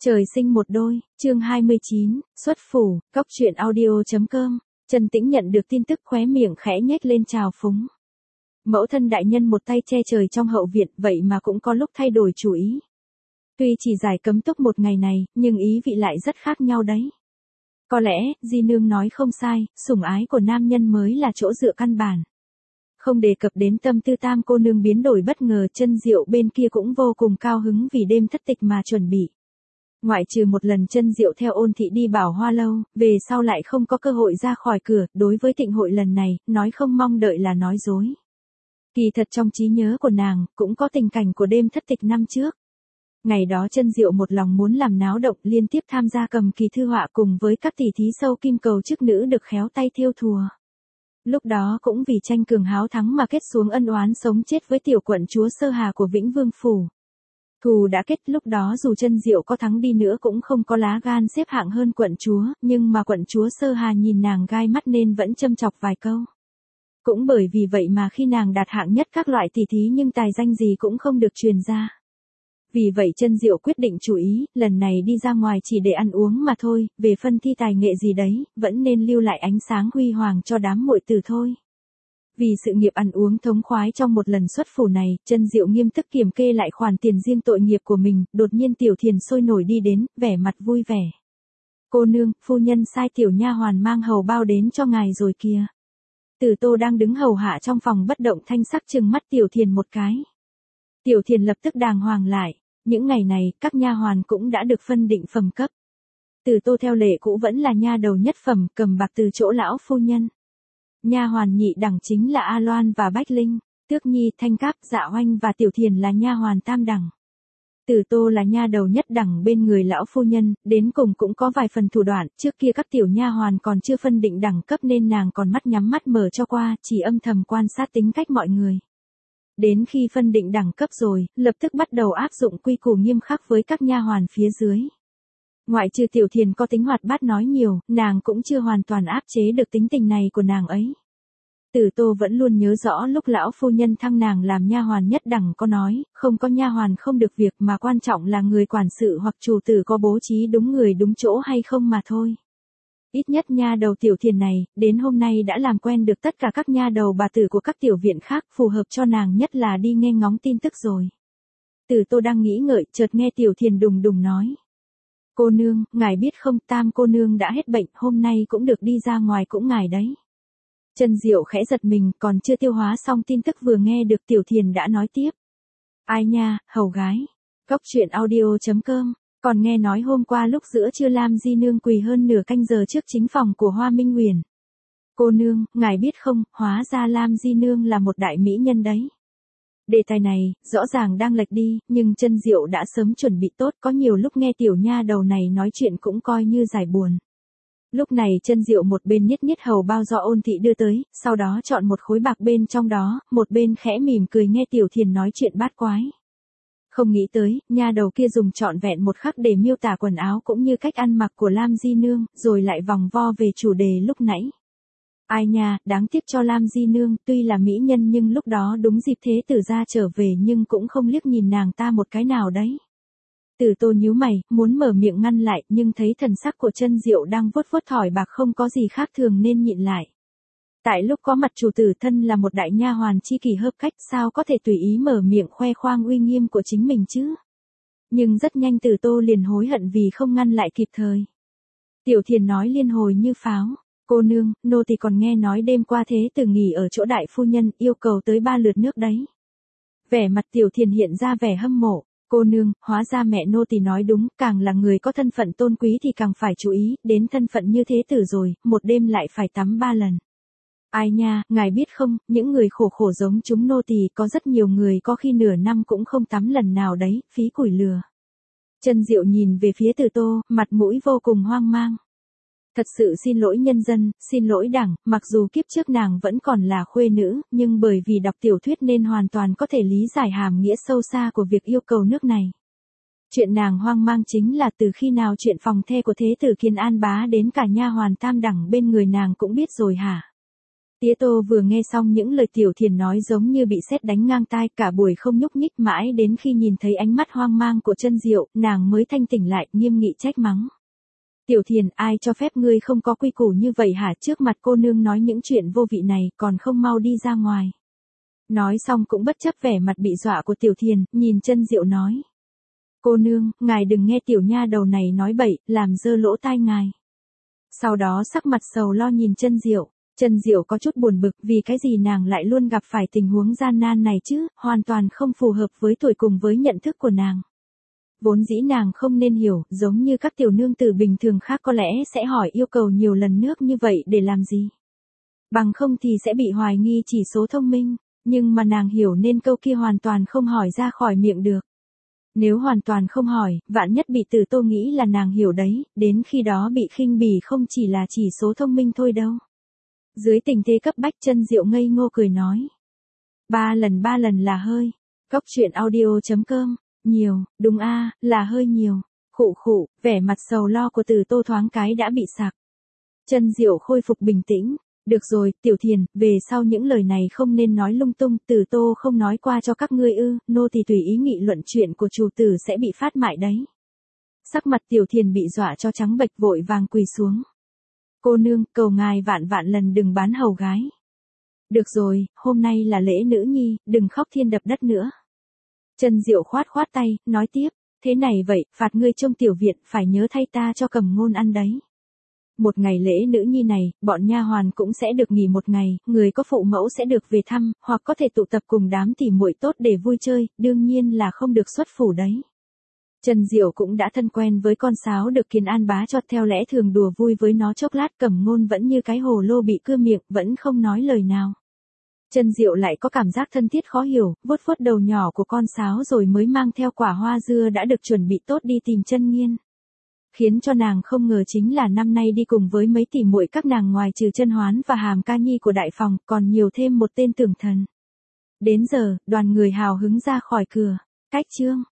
Trời sinh một đôi, chương 29, xuất phủ, cóc truyện audio.com. Trần Tĩnh nhận được tin tức khóe miệng khẽ nhếch lên trào phúng. Mẫu thân đại nhân một tay che trời trong hậu viện, vậy mà cũng có lúc thay đổi chủ ý. Tuy chỉ giải cấm túc một ngày này, nhưng ý vị lại rất khác nhau đấy. Có lẽ, Di Nương nói không sai, sủng ái của nam nhân mới là chỗ dựa căn bản. Không đề cập đến tâm tư tam cô nương biến đổi bất ngờ, Chân Diệu bên kia cũng vô cùng cao hứng vì đêm thất tịch mà chuẩn bị. Ngoại trừ một lần Chân Diệu theo Ôn thị đi Bảo Hoa lâu, về sau lại không có cơ hội ra khỏi cửa, đối với thịnh hội lần này, nói không mong đợi là nói dối. Kỳ thật trong trí nhớ của nàng, cũng có tình cảnh của đêm thất tịch năm trước. Ngày đó Chân Diệu một lòng muốn làm náo động, liên tiếp tham gia cầm kỳ thư họa cùng với các tỷ thí sâu kim cầu chức nữ được khéo tay thêu thùa. Lúc đó cũng vì tranh cường háo thắng mà kết xuống ân oán sống chết với tiểu quận chúa Sơ Hà của Vĩnh Vương Phủ. Thù đã kết, lúc đó dù Chân Diệu có thắng đi nữa cũng không có lá gan xếp hạng hơn quận chúa, nhưng mà quận chúa Sơ Hà nhìn nàng gai mắt nên vẫn châm chọc vài câu. Cũng bởi vì vậy mà khi nàng đạt hạng nhất các loại tỷ thí nhưng tài danh gì cũng không được truyền ra. Vì vậy Chân Diệu quyết định chủ ý, lần này đi ra ngoài chỉ để ăn uống mà thôi, về phân thi tài nghệ gì đấy, vẫn nên lưu lại ánh sáng huy hoàng cho đám muội tử thôi. Vì sự nghiệp ăn uống thống khoái trong một lần xuất phủ này, Chân Diệu nghiêm túc kiểm kê lại khoản tiền riêng tội nghiệp của mình, đột nhiên Tiểu Thiền sôi nổi đi đến, vẻ mặt vui vẻ. Cô nương, phu nhân sai tiểu nha hoàn mang hầu bao đến cho ngài rồi kìa. Tử Tô đang đứng hầu hạ trong phòng bất động thanh sắc trừng mắt Tiểu Thiền một cái. Tiểu Thiền lập tức đàng hoàng lại, những ngày này, các nha hoàn cũng đã được phân định phẩm cấp. Tử Tô theo lệ cũ vẫn là nha đầu nhất phẩm, cầm bạc từ chỗ lão phu nhân. Nha hoàn nhị đẳng chính là A Loan và Bách Linh, Tước Nhi, Thanh Cáp, Dạ Oanh và Tiểu Thiền là nha hoàn tam đẳng. Tử Tô là nha đầu nhất đẳng bên người lão phu nhân, đến cùng cũng có vài phần thủ đoạn, trước kia các tiểu nha hoàn còn chưa phân định đẳng cấp nên nàng còn mắt nhắm mắt mở cho qua, chỉ âm thầm quan sát tính cách mọi người. Đến khi phân định đẳng cấp rồi, lập tức bắt đầu áp dụng quy củ nghiêm khắc với các nha hoàn phía dưới. Ngoại trừ Tiểu Thiền có tính hoạt bát nói nhiều, nàng cũng chưa hoàn toàn áp chế được tính tình này của nàng ấy. Tử Tô vẫn luôn nhớ rõ lúc lão phu nhân thăng nàng làm nha hoàn nhất đẳng có nói, không có nha hoàn không được việc mà quan trọng là người quản sự hoặc chủ tử có bố trí đúng người đúng chỗ hay không mà thôi. Ít nhất nha đầu Tiểu Thiền này, đến hôm nay đã làm quen được tất cả các nha đầu bà tử của các tiểu viện khác, phù hợp cho nàng nhất là đi nghe ngóng tin tức rồi. Tử Tô đang nghĩ ngợi, chợt nghe Tiểu Thiền đùng đùng nói. Cô nương, ngài biết không, tam cô nương đã hết bệnh, hôm nay cũng được đi ra ngoài cũng ngài đấy. Chân Diệu khẽ giật mình, còn chưa tiêu hóa xong tin tức vừa nghe được Tiểu Thiền đã nói tiếp. Ai nha, hầu gái. Cóc truyện audio.com. Còn nghe nói hôm qua lúc giữa trưa Lam Di Nương quỳ hơn nửa canh giờ trước chính phòng của Hoa Minh Huyền. Cô nương, ngài biết không, hóa ra Lam Di Nương là một đại mỹ nhân đấy. Đề tài này, rõ ràng đang lệch đi, nhưng Chân Diệu đã sớm chuẩn bị tốt, có nhiều lúc nghe tiểu nha đầu này nói chuyện cũng coi như giải buồn. Lúc này Chân Diệu một bên nhét hầu bao do Ôn thị đưa tới, sau đó chọn một khối bạc bên trong đó, một bên khẽ mỉm cười nghe Tiểu Thiền nói chuyện bát quái. Không nghĩ tới, nha đầu kia dùng trọn vẹn một khắc để miêu tả quần áo cũng như cách ăn mặc của Lam Di Nương, rồi lại vòng vo về chủ đề lúc nãy. Ai nha, đáng tiếc cho Lam Di Nương, tuy là mỹ nhân nhưng lúc đó đúng dịp thế tử ra trở về nhưng cũng không liếc nhìn nàng ta một cái nào đấy. Tử Tô nhíu mày, muốn mở miệng ngăn lại, nhưng thấy thần sắc của Chân Diệu đang vuốt vuốt thỏi bạc không có gì khác thường nên nhịn lại. Tại lúc có mặt chủ tử thân là một đại nha hoàn chi kỷ hợp cách, sao có thể tùy ý mở miệng khoe khoang uy nghiêm của chính mình chứ? Nhưng rất nhanh Tử Tô liền hối hận vì không ngăn lại kịp thời. Tiểu Thiền nói liên hồi như pháo. Cô nương, nô tỳ còn nghe nói đêm qua thế tử nghỉ ở chỗ đại phu nhân, yêu cầu tới 3 lượt nước đấy. Vẻ mặt Tiểu Thiền hiện ra vẻ hâm mộ. Cô nương, hóa ra mẹ nô tỳ nói đúng, càng là người có thân phận tôn quý thì càng phải chú ý, đến thân phận như thế tử rồi, một đêm lại phải tắm 3 lần. Ai nha, ngài biết không, những người khổ khổ giống chúng nô tỳ có rất nhiều người có khi nửa năm cũng không tắm lần nào đấy, phí củi lừa. Chân Diệu nhìn về phía Tử Tô, mặt mũi vô cùng hoang mang. Thật sự xin lỗi nhân dân, xin lỗi đảng, mặc dù kiếp trước nàng vẫn còn là khuê nữ, nhưng bởi vì đọc tiểu thuyết nên hoàn toàn có thể lý giải hàm nghĩa sâu xa của việc yêu cầu nước này. Chuyện nàng hoang mang chính là từ khi nào chuyện phòng thê của thế tử Kiên An Bá đến cả nha hoàn tam đẳng bên người nàng cũng biết rồi hả? Tía Tô vừa nghe xong những lời Tiểu Thiền nói giống như bị sét đánh ngang tai, cả buổi không nhúc nhích, mãi đến khi nhìn thấy ánh mắt hoang mang của Chân Diệu, nàng mới thanh tỉnh lại, nghiêm nghị trách mắng. Tiểu Thiền, ai cho phép ngươi không có quy củ như vậy hả? Trước mặt cô nương nói những chuyện vô vị này, còn không mau đi ra ngoài. Nói xong cũng bất chấp vẻ mặt bị dọa của Tiểu Thiền, nhìn Chân Diệu nói. Cô nương, ngài đừng nghe tiểu nha đầu này nói bậy, làm dơ lỗ tai ngài. Sau đó sắc mặt sầu lo nhìn Chân Diệu. Chân Diệu có chút buồn bực, vì cái gì nàng lại luôn gặp phải tình huống gian nan này chứ, hoàn toàn không phù hợp với tuổi cùng với nhận thức của nàng. Vốn dĩ nàng không nên hiểu, giống như các tiểu nương tử bình thường khác có lẽ sẽ hỏi yêu cầu nhiều lần nước như vậy để làm gì. Bằng không thì sẽ bị hoài nghi chỉ số thông minh, nhưng mà nàng hiểu nên câu kia hoàn toàn không hỏi ra khỏi miệng được. Nếu hoàn toàn không hỏi, vạn nhất bị Từ Tô nghĩ là nàng hiểu đấy, đến khi đó bị khinh bỉ không chỉ là chỉ số thông minh thôi đâu. Dưới tình thế cấp bách, Chân Diệu ngây ngô cười nói. 3 lần là hơi. Góc truyện audio.com. Nhiều, đúng a, là hơi nhiều. Khụ khụ, vẻ mặt sầu lo của Từ Tô thoáng cái đã bị sặc. Chân Diệu khôi phục bình tĩnh. Được rồi, Tiểu Thiền, về sau những lời này không nên nói lung tung, Từ Tô không nói qua cho các ngươi ư, nô tỳ tùy ý nghị luận chuyện của chủ tử sẽ bị phát mại đấy. Sắc mặt Tiểu Thiền bị dọa cho trắng bệch, vội vàng quỳ xuống. Cô nương, cầu ngài vạn lần đừng bán hầu gái. Được rồi, hôm nay là lễ nữ nhi, đừng khóc thiên đập đất nữa. Chân Diệu khoát tay, nói tiếp, thế này vậy, phạt ngươi trông tiểu viện, phải nhớ thay ta cho Cầm Ngôn ăn đấy. Một ngày lễ nữ nhi này, bọn nha hoàn cũng sẽ được nghỉ một ngày, người có phụ mẫu sẽ được về thăm, hoặc có thể tụ tập cùng đám tỉ muội tốt để vui chơi, đương nhiên là không được xuất phủ đấy. Chân Diệu cũng đã thân quen với con sáo được Kiến An bá cho, theo lẽ thường đùa vui với nó chốc lát, Cẩm Ngôn vẫn như cái hồ lô bị cưa miệng, vẫn không nói lời nào. Chân Diệu lại có cảm giác thân thiết khó hiểu, vuốt vuốt đầu nhỏ của con sáo rồi mới mang theo quả hoa dưa đã được chuẩn bị tốt đi tìm Chân Nghiên. Khiến cho nàng không ngờ chính là năm nay đi cùng với mấy tỷ muội các nàng, ngoài trừ Chân Hoán và Hàm Ca Nhi của đại phòng, còn nhiều thêm một tên Tưởng Thần. Đến giờ, đoàn người hào hứng ra khỏi cửa. Cách chương